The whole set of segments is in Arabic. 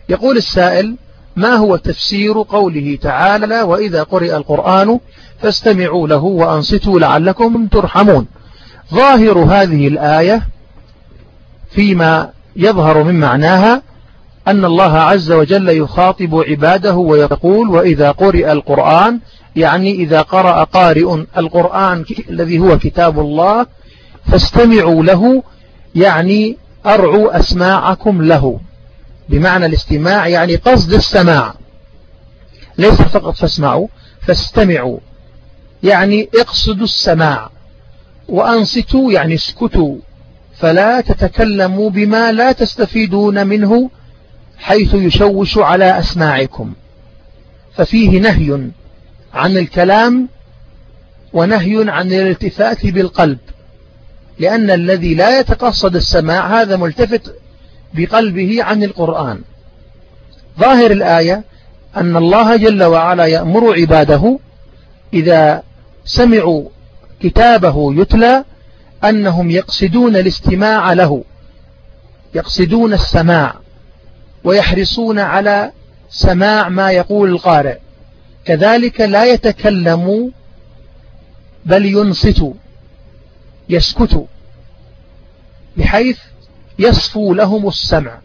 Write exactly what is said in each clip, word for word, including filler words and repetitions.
يقول السائل: ما هو تفسير قوله تعالى: وإذا قرئ القرآن فاستمعوا له وأنصتوا لعلكم ترحمون؟ ظاهر هذه الآية فيما يظهر من معناها أن الله عز وجل يخاطب عباده ويقول: وإذا قرئ القرآن، يعني إذا قرأ قارئ القرآن الذي هو كتاب الله فاستمعوا له، يعني أرعوا أسماعكم له، بمعنى الاستماع يعني قصد السماع، ليس فقط فاسمعوا، فاستمعوا يعني اقصدوا السماع، وأنصتوا يعني اسكتوا، فلا تتكلموا بما لا تستفيدون منه حيث يشوش على أسماعكم. ففيه نهي عن الكلام ونهي عن الالتفات بالقلب، لأن الذي لا يتقصد السماع هذا ملتفت بقلبه عن القرآن. ظاهر الآية أن الله جل وعلا يأمر عباده إذا سمعوا كتابه يتلى أنهم يقصدون الاستماع له، يقصدون السماع، ويحرصون على سماع ما يقول القارئ. كذلك لا يتكلموا بل ينصتوا، يسكتوا، بحيث يصفوا لهم السمع.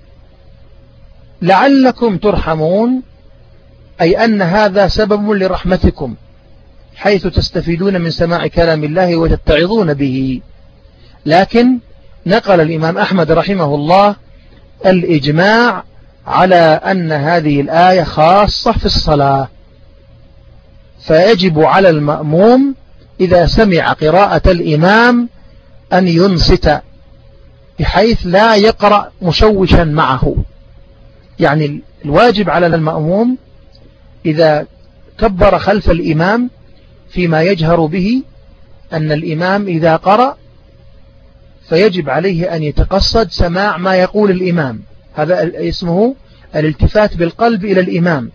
لعلكم ترحمون، أي أن هذا سبب لرحمتكم، حيث تستفيدون من سماع كلام الله وتتعظون به. لكن نقل الإمام أحمد رحمه الله الإجماع على أن هذه الآية خاصة في الصلاة، فيجب على المأموم إذا سمع قراءة الإمام أن ينصت، بحيث لا يقرأ مشوشا معه. يعني الواجب على المأموم إذا كبر خلف الإمام فيما يجهر به أن الإمام إذا قرأ فيجب عليه أن يتقصد سماع ما يقول الإمام، هذا اسمه الالتفات بالقلب إلى الإمام،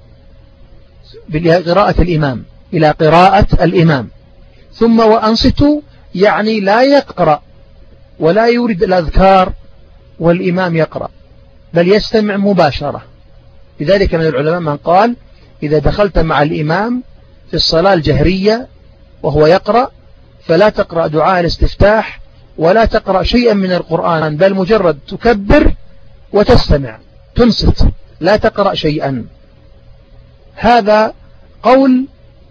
بقراءة الإمام، إلى قراءة الإمام. ثم وأنصتوا يعني لا يقرأ ولا يورد الأذكار والإمام يقرأ، بل يستمع مباشرة. لذلك من العلماء من قال: إذا دخلت مع الإمام في الصلاة الجهرية وهو يقرأ فلا تقرأ دعاء الاستفتاح ولا تقرأ شيئا من القرآن، بل مجرد تكبر وتستمع، تنصت، لا تقرأ شيئا. هذا قول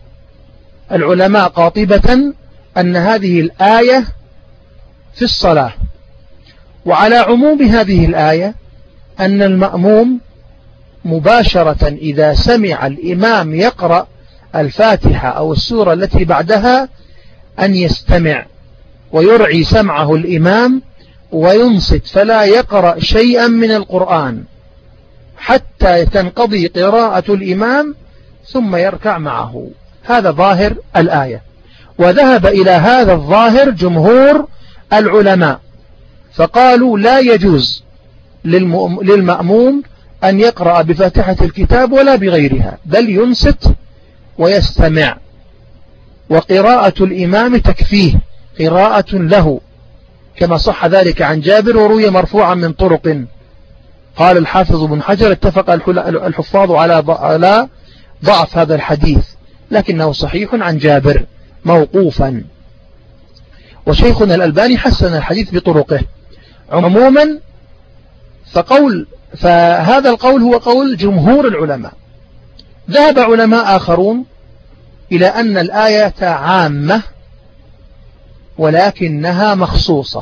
العلماء قاطبة أن هذه الآية في الصلاة. وعلى عموم هذه الآية أن المأموم مباشرة إذا سمع الإمام يقرأ الفاتحة أو السورة التي بعدها أن يستمع ويرعي سمعه الإمام وينصت، فلا يقرأ شيئا من القرآن حتى تنقضي قراءة الإمام ثم يركع معه. هذا ظاهر الآية، وذهب إلى هذا الظاهر جمهور العلماء، فقالوا لا يجوز للمأموم أن يقرأ بفاتحة الكتاب ولا بغيرها، بل ينصت ويستمع، وقراءة الإمام تكفيه قراءة له، كما صح ذلك عن جابر وروي مرفوعا من طرق. قال الحافظ بن حجر: اتفق الحفاظ على ضعف هذا الحديث، لكنه صحيح عن جابر موقوفا، وشيخنا الألباني حسن الحديث بطرقه. عموما فقول فهذا القول هو قول جمهور العلماء. ذهب علماء آخرون إلى أن الآية عامة ولكنها مخصوصة.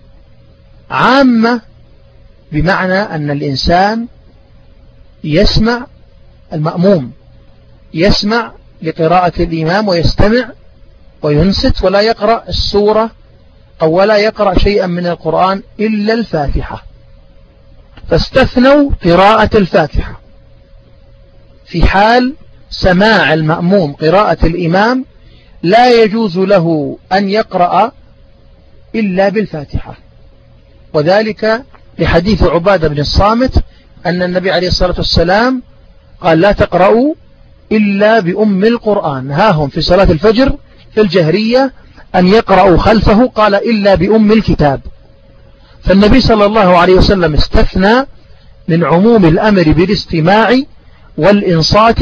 عامة بمعنى أن الإنسان يسمع، المأموم يسمع لقراءة الإمام ويستمع وينصت، ولا يقرأ السورة أو ولا يقرأ شيئا من القرآن إلا الفاتحة، فاستثنوا قراءة الفاتحة. في حال سماع المأموم قراءة الإمام لا يجوز له أن يقرأ إلا بالفاتحة، وذلك لحديث عبادة بن الصامت أن النبي عليه الصلاة والسلام قال: لا تقرأوا إلا بأم القرآن. ها هم في صلاة الفجر في الجهرية أن يقرأوا خلفه، قال: إلا بأم الكتاب. فالنبي صلى الله عليه وسلم استثنى من عموم الأمر بالاستماع والإنصات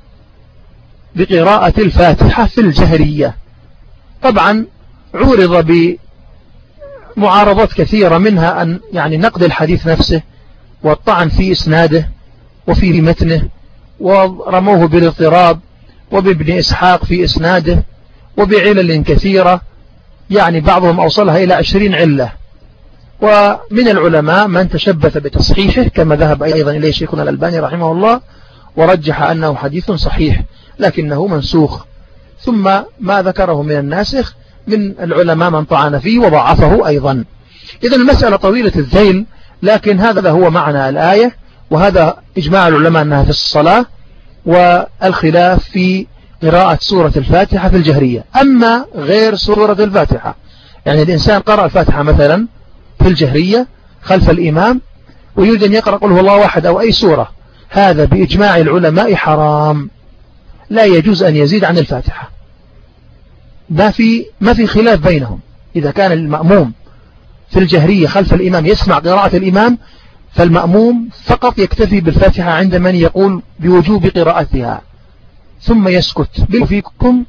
بقراءة الفاتحة في الجهرية. طبعا عورض بمعارضات كثيرة، منها أن يعني نقد الحديث نفسه والطعن في إسناده وفي متنه، ورموه بالاضطراب وبابن إسحاق في إسناده وبعلل كثيرة، يعني بعضهم أوصلها إلى عشرين علة. ومن العلماء من تشبث بتصحيحه كما ذهب أيضا إليه شيخنا الألباني رحمه الله، ورجح أنه حديث صحيح لكنه منسوخ. ثم ما ذكره من الناسخ من العلماء من طعن فيه وضعفه أيضا. إذن المسألة طويلة الذيل، لكن هذا هو معنى الآية، وهذا إجماع العلماء أنها في الصلاة، والخلاف في قراءة سورة الفاتحة في الجهرية. أما غير سورة الفاتحة، يعني الإنسان قرأ الفاتحة مثلا في الجهرية خلف الإمام ويريد أن يقرأ قل هو الله واحد أو أي سورة، هذا بإجماع العلماء حرام، لا يجوز أن يزيد عن الفاتحة. ما في ما في خلاف بينهم. إذا كان المأموم في الجهرية خلف الإمام يسمع قراءة الإمام، فالمأموم فقط يكتفي بالفاتحة عند من يقول بوجوب قراءتها ثم يسكت. فيكم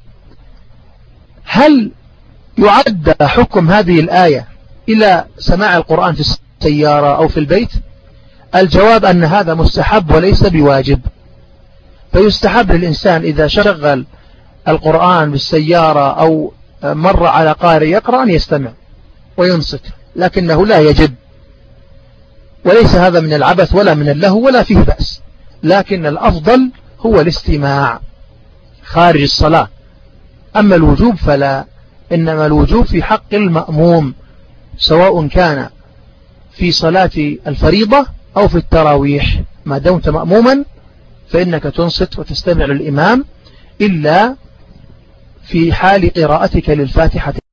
هل يعد حكم هذه الآية إلى سماع القرآن في السيارة أو في البيت؟ الجواب أن هذا مستحب وليس بواجب. فيستحب للإنسان إذا شغل القرآن بالسيارة أو مر على قارئ يقرأ أن يستمع وينصت، لكنه لا يجب، وليس هذا من العبث ولا من اللهو ولا فيه بأس، لكن الأفضل هو الاستماع خارج الصلاة. أما الوجوب فلا، إنما الوجوب في حق المأموم، سواء كان في صلاة الفريضة أو في التراويح، ما دمت مأموما فإنك تنصت وتستمع للإمام، إلا في حال قراءتك للفاتحة